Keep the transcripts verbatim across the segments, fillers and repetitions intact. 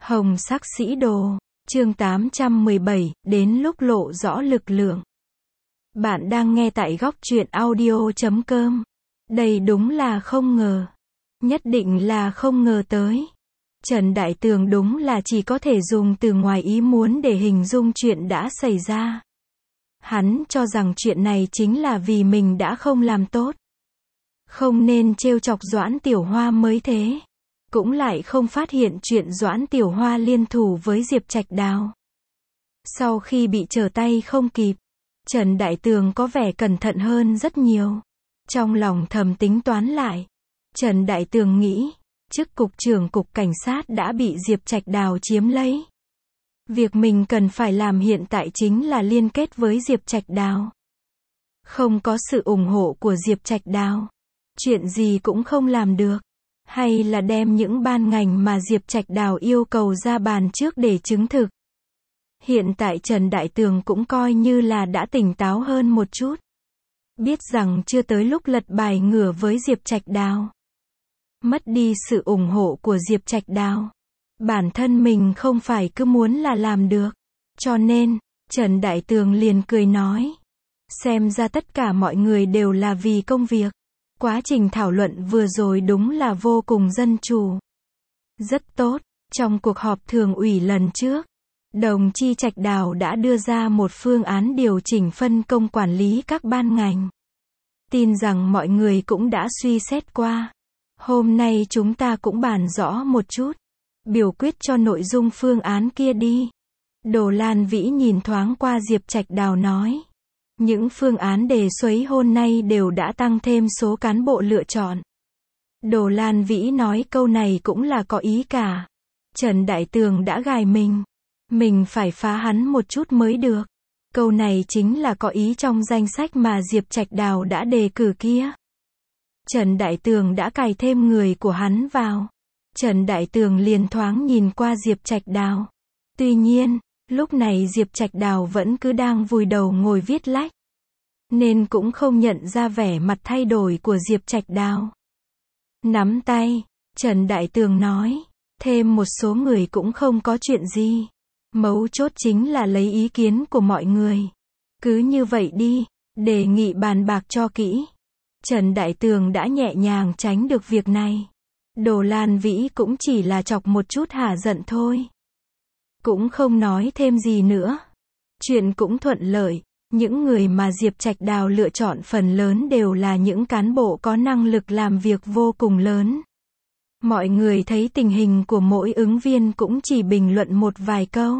Hồng sắc sĩ đồ, chương tám trăm mười bảy, đến lúc lộ rõ lực lượng. Bạn đang nghe tại góc truyện audio chấm com. Đây đúng là không ngờ. Nhất định là không ngờ tới. Trần Đại Tường đúng là chỉ có thể dùng từ ngoài ý muốn để hình dung chuyện đã xảy ra. Hắn cho rằng chuyện này chính là vì mình đã không làm tốt. Không nên trêu chọc Doãn Tiểu Hoa mới thế. Cũng lại không phát hiện chuyện Doãn Tiểu Hoa liên thủ với Diệp Trạch Đào. Sau khi bị trở tay không kịp, Trần Đại Tường có vẻ cẩn thận hơn rất nhiều. Trong lòng thầm tính toán lại, Trần Đại Tường nghĩ, chức cục trưởng cục cảnh sát đã bị Diệp Trạch Đào chiếm lấy. Việc mình cần phải làm hiện tại chính là liên kết với Diệp Trạch Đào. Không có sự ủng hộ của Diệp Trạch Đào, chuyện gì cũng không làm được. Hay là đem những ban ngành mà Diệp Trạch Đào yêu cầu ra bàn trước để chứng thực. Hiện tại Trần Đại Tường cũng coi như là đã tỉnh táo hơn một chút. Biết rằng chưa tới lúc lật bài ngửa với Diệp Trạch Đào. Mất đi sự ủng hộ của Diệp Trạch Đào. Bản thân mình không phải cứ muốn là làm được. Cho nên, Trần Đại Tường liền cười nói. Xem ra tất cả mọi người đều là vì công việc. Quá trình thảo luận vừa rồi đúng là vô cùng dân chủ. Rất tốt, trong cuộc họp thường ủy lần trước, đồng chí Trạch Đào đã đưa ra một phương án điều chỉnh phân công quản lý các ban ngành. Tin rằng mọi người cũng đã suy xét qua. Hôm nay chúng ta cũng bàn rõ một chút. Biểu quyết cho nội dung phương án kia đi. Đồ Lan Vĩ nhìn thoáng qua Diệp Trạch Đào nói. Những phương án đề xuất hôm nay đều đã tăng thêm số cán bộ lựa chọn. Đồ Lan Vĩ nói câu này cũng là có ý cả. Trần Đại Tường đã gài mình. Mình phải phá hắn một chút mới được. Câu này chính là có ý trong danh sách mà Diệp Trạch Đào đã đề cử kia. Trần Đại Tường đã cài thêm người của hắn vào. Trần Đại Tường liền thoáng nhìn qua Diệp Trạch Đào. Tuy nhiên, lúc này Diệp Trạch Đào vẫn cứ đang vùi đầu ngồi viết lách. Nên cũng không nhận ra vẻ mặt thay đổi của Diệp Trạch Đào. Nắm tay, Trần Đại Tường nói. Thêm một số người cũng không có chuyện gì. Mấu chốt chính là lấy ý kiến của mọi người. Cứ như vậy đi, đề nghị bàn bạc cho kỹ. Trần Đại Tường đã nhẹ nhàng tránh được việc này. Đồ Lan Vĩ cũng chỉ là chọc một chút hả giận thôi. Cũng không nói thêm gì nữa. Chuyện cũng thuận lợi. Những người mà Diệp Trạch Đào lựa chọn phần lớn đều là những cán bộ có năng lực làm việc vô cùng lớn. Mọi người thấy tình hình của mỗi ứng viên cũng chỉ bình luận một vài câu.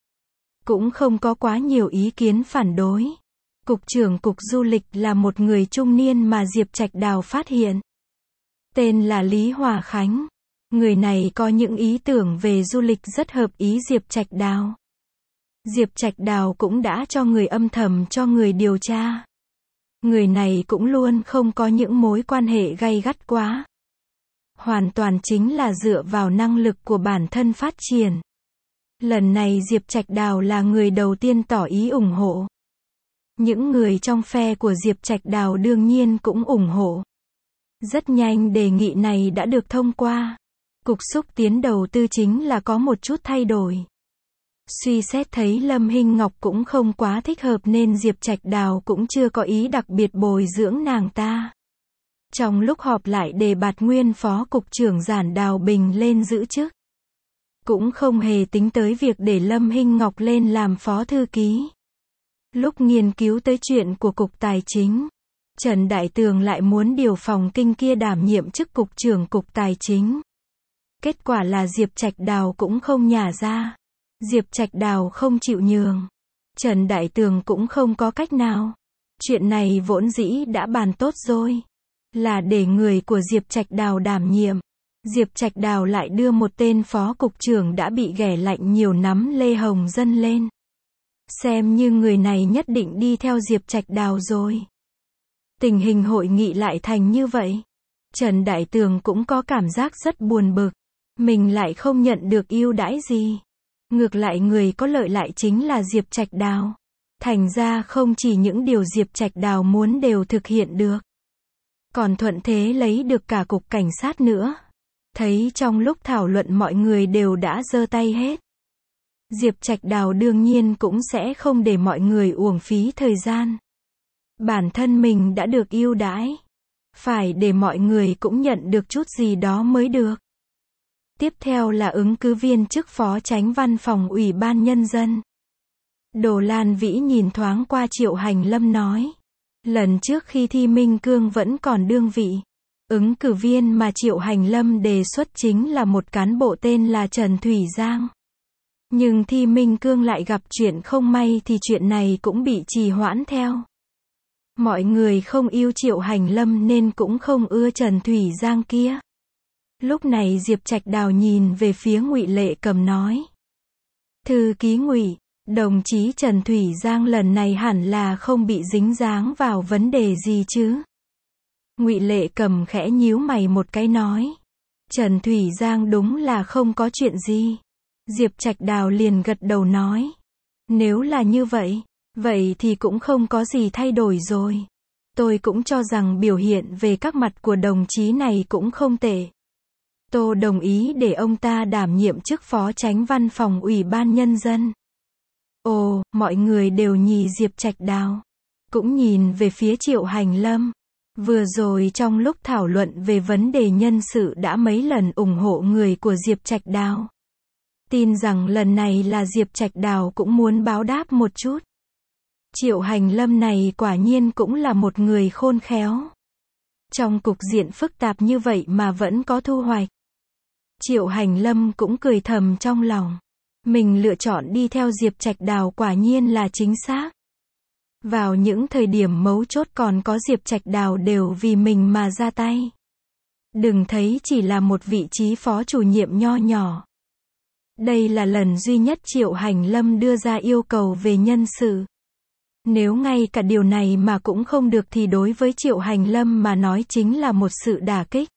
Cũng không có quá nhiều ý kiến phản đối. Cục trưởng Cục Du lịch là một người trung niên mà Diệp Trạch Đào phát hiện. Tên là Lý Hòa Khánh. Người này có những ý tưởng về du lịch rất hợp ý Diệp Trạch Đào. Diệp Trạch Đào cũng đã cho người âm thầm cho người điều tra. Người này cũng luôn không có những mối quan hệ gay gắt quá. Hoàn toàn chính là dựa vào năng lực của bản thân phát triển. Lần này Diệp Trạch Đào là người đầu tiên tỏ ý ủng hộ. Những người trong phe của Diệp Trạch Đào đương nhiên cũng ủng hộ. Rất nhanh đề nghị này đã được thông qua. Cục xúc tiến đầu tư chính là có một chút thay đổi. Suy xét thấy Lâm Hinh Ngọc cũng không quá thích hợp nên Diệp Trạch Đào cũng chưa có ý đặc biệt bồi dưỡng nàng ta. Trong lúc họp lại đề bạt nguyên phó cục trưởng Giản Đào Bình lên giữ chức. Cũng không hề tính tới việc để Lâm Hinh Ngọc lên làm phó thư ký. Lúc nghiên cứu tới chuyện của cục tài chính, Trần Đại Tường lại muốn điều phòng kinh kia đảm nhiệm chức cục trưởng cục tài chính. Kết quả là Diệp Trạch Đào cũng không nhả ra. Diệp Trạch Đào không chịu nhường. Trần Đại Tường cũng không có cách nào. Chuyện này vốn dĩ đã bàn tốt rồi. Là để người của Diệp Trạch Đào đảm nhiệm. Diệp Trạch Đào lại đưa một tên phó cục trưởng đã bị ghẻ lạnh nhiều nắm Lê Hồng Dân lên. Xem như người này nhất định đi theo Diệp Trạch Đào rồi. Tình hình hội nghị lại thành như vậy. Trần Đại Tường cũng có cảm giác rất buồn bực. Mình lại không nhận được ưu đãi gì. Ngược lại người có lợi lại chính là Diệp Trạch Đào. Thành ra không chỉ những điều Diệp Trạch Đào muốn đều thực hiện được. Còn thuận thế lấy được cả cục cảnh sát nữa. Thấy trong lúc thảo luận mọi người đều đã giơ tay hết. Diệp Trạch Đào đương nhiên cũng sẽ không để mọi người uổng phí thời gian. Bản thân mình đã được ưu đãi. Phải để mọi người cũng nhận được chút gì đó mới được. Tiếp theo là ứng cử viên chức phó chánh văn phòng Ủy ban Nhân dân. Đồ Lan Vĩ nhìn thoáng qua Triệu Hành Lâm nói. Lần trước khi thi Minh Cương vẫn còn đương vị. Ứng cử viên mà Triệu Hành Lâm đề xuất chính là một cán bộ tên là Trần Thủy Giang. Nhưng thi Minh Cương lại gặp chuyện không may thì chuyện này cũng bị trì hoãn theo. Mọi người không yêu Triệu Hành Lâm nên cũng không ưa Trần Thủy Giang kia. Lúc này Diệp Trạch Đào nhìn về phía Ngụy Lệ Cầm nói. Thư ký Ngụy, đồng chí Trần Thủy Giang lần này hẳn là không bị dính dáng vào vấn đề gì chứ? Ngụy Lệ Cầm khẽ nhíu mày một cái nói. Trần Thủy Giang đúng là không có chuyện gì. Diệp Trạch Đào liền gật đầu nói. Nếu là như vậy, vậy thì cũng không có gì thay đổi rồi. Tôi cũng cho rằng biểu hiện về các mặt của đồng chí này cũng không tệ. Tôi đồng ý để ông ta đảm nhiệm chức phó chánh văn phòng Ủy ban Nhân dân. Ồ, mọi người đều nhìn Diệp Trạch Đào. Cũng nhìn về phía Triệu Hành Lâm. Vừa rồi trong lúc thảo luận về vấn đề nhân sự đã mấy lần ủng hộ người của Diệp Trạch Đào. Tin rằng lần này là Diệp Trạch Đào cũng muốn báo đáp một chút. Triệu Hành Lâm này quả nhiên cũng là một người khôn khéo. Trong cục diện phức tạp như vậy mà vẫn có thu hoạch. Triệu Hành Lâm cũng cười thầm trong lòng. Mình lựa chọn đi theo Diệp Trạch Đào quả nhiên là chính xác. Vào những thời điểm mấu chốt còn có Diệp Trạch Đào đều vì mình mà ra tay. Đừng thấy chỉ là một vị trí phó chủ nhiệm nho nhỏ. Đây là lần duy nhất Triệu Hành Lâm đưa ra yêu cầu về nhân sự. Nếu ngay cả điều này mà cũng không được thì đối với Triệu Hành Lâm mà nói chính là một sự đả kích.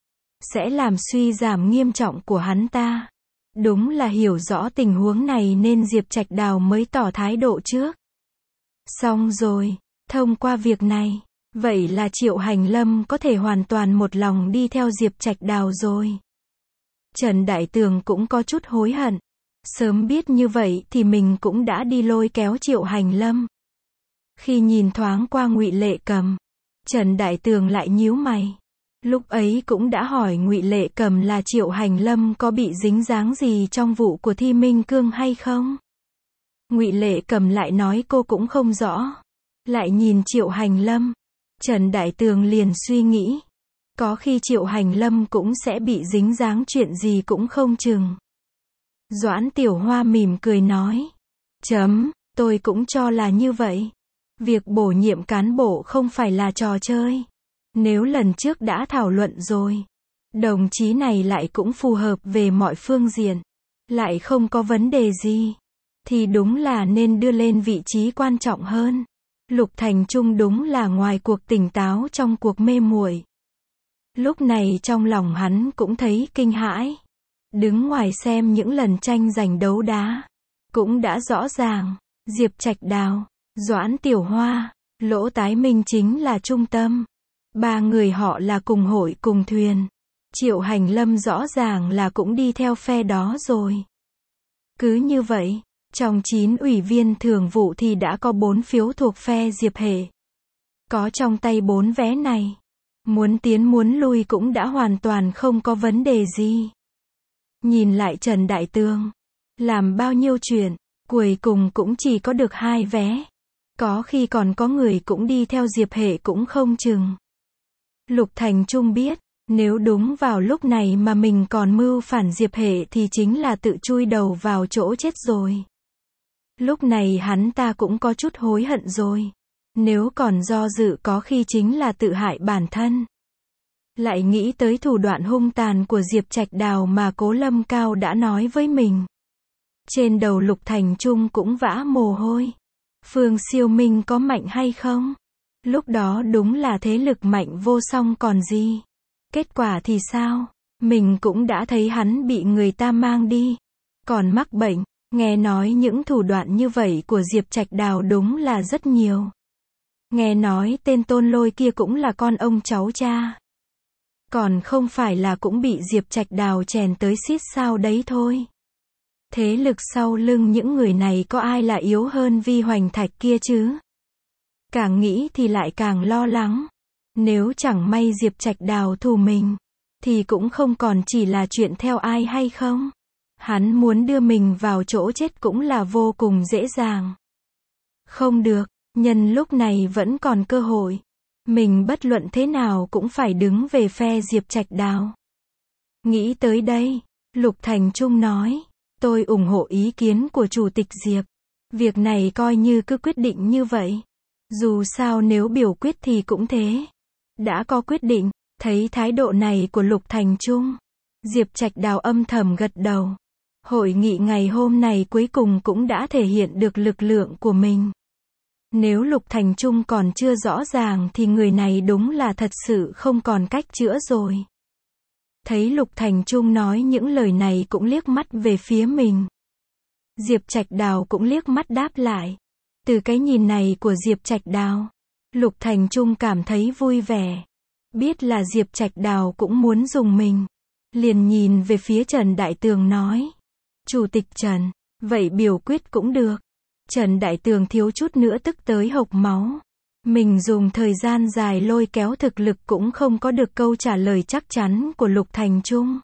Sẽ làm suy giảm nghiêm trọng của hắn ta. Đúng là hiểu rõ tình huống này nên Diệp Trạch Đào mới tỏ thái độ trước. Xong rồi, thông qua việc này, vậy là Triệu Hành Lâm có thể hoàn toàn một lòng đi theo Diệp Trạch Đào rồi. Trần Đại Tường cũng có chút hối hận. Sớm biết như vậy thì mình cũng đã đi lôi kéo Triệu Hành Lâm. Khi nhìn thoáng qua Ngụy Lệ Cầm, Trần Đại Tường lại nhíu mày. Lúc ấy cũng đã hỏi Ngụy Lệ Cầm là Triệu Hành Lâm có bị dính dáng gì trong vụ của thi Minh Cương hay không? Ngụy Lệ Cầm lại nói cô cũng không rõ. Lại nhìn Triệu Hành Lâm, Trần Đại Tường liền suy nghĩ. Có khi Triệu Hành Lâm cũng sẽ bị dính dáng chuyện gì cũng không chừng. Doãn Tiểu Hoa mỉm cười nói. Chấm, tôi cũng cho là như vậy. Việc bổ nhiệm cán bộ không phải là trò chơi. Nếu lần trước đã thảo luận rồi, đồng chí này lại cũng phù hợp về mọi phương diện, lại không có vấn đề gì, thì đúng là nên đưa lên vị trí quan trọng hơn. Lục Thành Trung đúng là ngoài cuộc tỉnh táo trong cuộc mê muội. Lúc này trong lòng hắn cũng thấy kinh hãi. Đứng ngoài xem những lần tranh giành đấu đá, cũng đã rõ ràng, Diệp Trạch Đào, Doãn Tiểu Hoa, Lỗ Tái Minh chính là trung tâm. Ba người họ là cùng hội cùng thuyền. Triệu Hành Lâm rõ ràng là cũng đi theo phe đó rồi. Cứ như vậy, trong chín ủy viên thường vụ thì đã có bốn phiếu thuộc phe Diệp Hệ. Có trong tay bốn vé này, muốn tiến muốn lui cũng đã hoàn toàn không có vấn đề gì. Nhìn lại Trần Đại Tường, làm bao nhiêu chuyện, cuối cùng cũng chỉ có được hai vé. Có khi còn có người cũng đi theo Diệp Hệ cũng không chừng. Lục Thành Trung biết, nếu đúng vào lúc này mà mình còn mưu phản Diệp Hệ thì chính là tự chui đầu vào chỗ chết rồi. Lúc này hắn ta cũng có chút hối hận rồi. Nếu còn do dự có khi chính là tự hại bản thân. Lại nghĩ tới thủ đoạn hung tàn của Diệp Trạch Đào mà Cố Lâm Cao đã nói với mình. Trên đầu Lục Thành Trung cũng vã mồ hôi. Phương Siêu Minh có mạnh hay không? Lúc đó đúng là thế lực mạnh vô song còn gì. Kết quả thì sao? Mình cũng đã thấy hắn bị người ta mang đi. Còn mắc bệnh, nghe nói những thủ đoạn như vậy của Diệp Trạch Đào đúng là rất nhiều. Nghe nói tên Tôn Lôi kia cũng là con ông cháu cha. Còn không phải là cũng bị Diệp Trạch Đào chèn tới xít sao đấy thôi. Thế lực sau lưng những người này có ai là yếu hơn Vi Hoành Thạch kia chứ? Càng nghĩ thì lại càng lo lắng. Nếu chẳng may Diệp Trạch Đào thù mình, thì cũng không còn chỉ là chuyện theo ai hay không. Hắn muốn đưa mình vào chỗ chết cũng là vô cùng dễ dàng. Không được, nhân lúc này vẫn còn cơ hội. Mình bất luận thế nào cũng phải đứng về phe Diệp Trạch Đào. Nghĩ tới đây, Lục Thành Trung nói, tôi ủng hộ ý kiến của Chủ tịch Diệp. Việc này coi như cứ quyết định như vậy. Dù sao nếu biểu quyết thì cũng thế. Đã có quyết định, thấy thái độ này của Lục Thành Trung, Diệp Trạch Đào âm thầm gật đầu. Hội nghị ngày hôm nay cuối cùng cũng đã thể hiện được lực lượng của mình. Nếu Lục Thành Trung còn chưa rõ ràng thì người này đúng là thật sự không còn cách chữa rồi. Thấy Lục Thành Trung nói những lời này cũng liếc mắt về phía mình. Diệp Trạch Đào cũng liếc mắt đáp lại. Từ cái nhìn này của Diệp Trạch Đào, Lục Thành Trung cảm thấy vui vẻ. Biết là Diệp Trạch Đào cũng muốn dùng mình. Liền nhìn về phía Trần Đại Tường nói. Chủ tịch Trần, vậy biểu quyết cũng được. Trần Đại Tường thiếu chút nữa tức tới hộc máu. Mình dùng thời gian dài lôi kéo thực lực cũng không có được câu trả lời chắc chắn của Lục Thành Trung.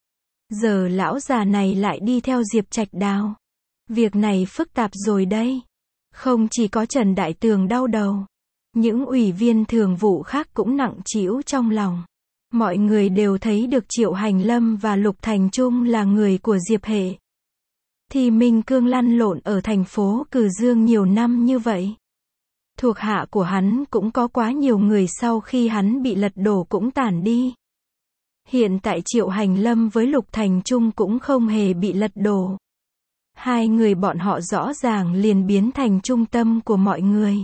Giờ lão già này lại đi theo Diệp Trạch Đào. Việc này phức tạp rồi đây. Không chỉ có Trần Đại Tường đau đầu. Những ủy viên thường vụ khác cũng nặng trĩu trong lòng. Mọi người đều thấy được Triệu Hành Lâm và Lục Thành Trung là người của Diệp hệ. Thì Minh Cương lăn lộn ở thành phố Cừ Dương nhiều năm như vậy. Thuộc hạ của hắn cũng có quá nhiều người sau khi hắn bị lật đổ cũng tản đi. Hiện tại Triệu Hành Lâm với Lục Thành Trung cũng không hề bị lật đổ. Hai người bọn họ rõ ràng liền biến thành trung tâm của mọi người.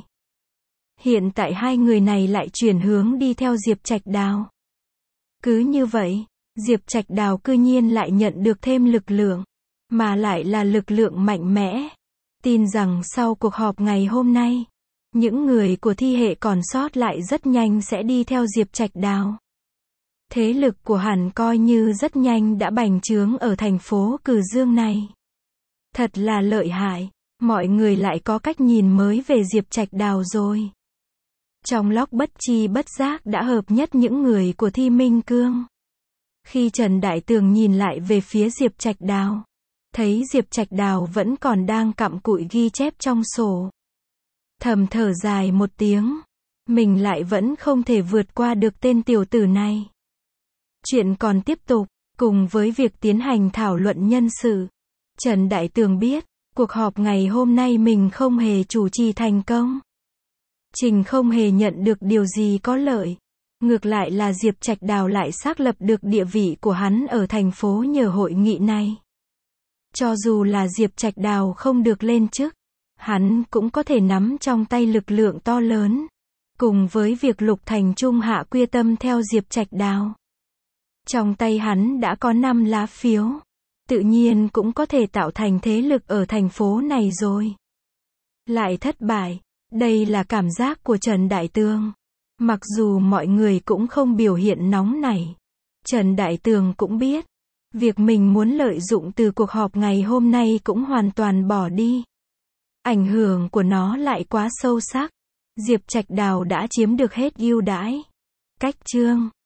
Hiện tại hai người này lại chuyển hướng đi theo Diệp Trạch Đào. Cứ như vậy, Diệp Trạch Đào cư nhiên lại nhận được thêm lực lượng. Mà lại là lực lượng mạnh mẽ. Tin rằng sau cuộc họp ngày hôm nay, những người của thi hệ còn sót lại rất nhanh sẽ đi theo Diệp Trạch Đào. Thế lực của hắn coi như rất nhanh đã bành trướng ở thành phố Cừ Dương này. Thật là lợi hại, mọi người lại có cách nhìn mới về Diệp Trạch Đào rồi. Trong lóc bất chi bất giác đã hợp nhất những người của thi Minh Cương. Khi Trần Đại Tường nhìn lại về phía Diệp Trạch Đào, thấy Diệp Trạch Đào vẫn còn đang cặm cụi ghi chép trong sổ. Thầm thở dài một tiếng. Mình lại vẫn không thể vượt qua được tên tiểu tử này. Chuyện còn tiếp tục, cùng với việc tiến hành thảo luận nhân sự. Trần Đại Tường biết, cuộc họp ngày hôm nay mình không hề chủ trì thành công. Trình không hề nhận được điều gì có lợi. Ngược lại là Diệp Trạch Đào lại xác lập được địa vị của hắn ở thành phố nhờ hội nghị này. Cho dù là Diệp Trạch Đào không được lên chức, hắn cũng có thể nắm trong tay lực lượng to lớn. Cùng với việc Lục Thành Trung hạ quyết tâm theo Diệp Trạch Đào. Trong tay hắn đã có năm lá phiếu. Tự nhiên cũng có thể tạo thành thế lực ở thành phố này rồi. Lại thất bại. Đây là cảm giác của Trần Đại Tường. Mặc dù mọi người cũng không biểu hiện nóng nảy. Trần Đại Tường cũng biết. Việc mình muốn lợi dụng từ cuộc họp ngày hôm nay cũng hoàn toàn bỏ đi. Ảnh hưởng của nó lại quá sâu sắc. Diệp Trạch Đào đã chiếm được hết ưu đãi. Cách chương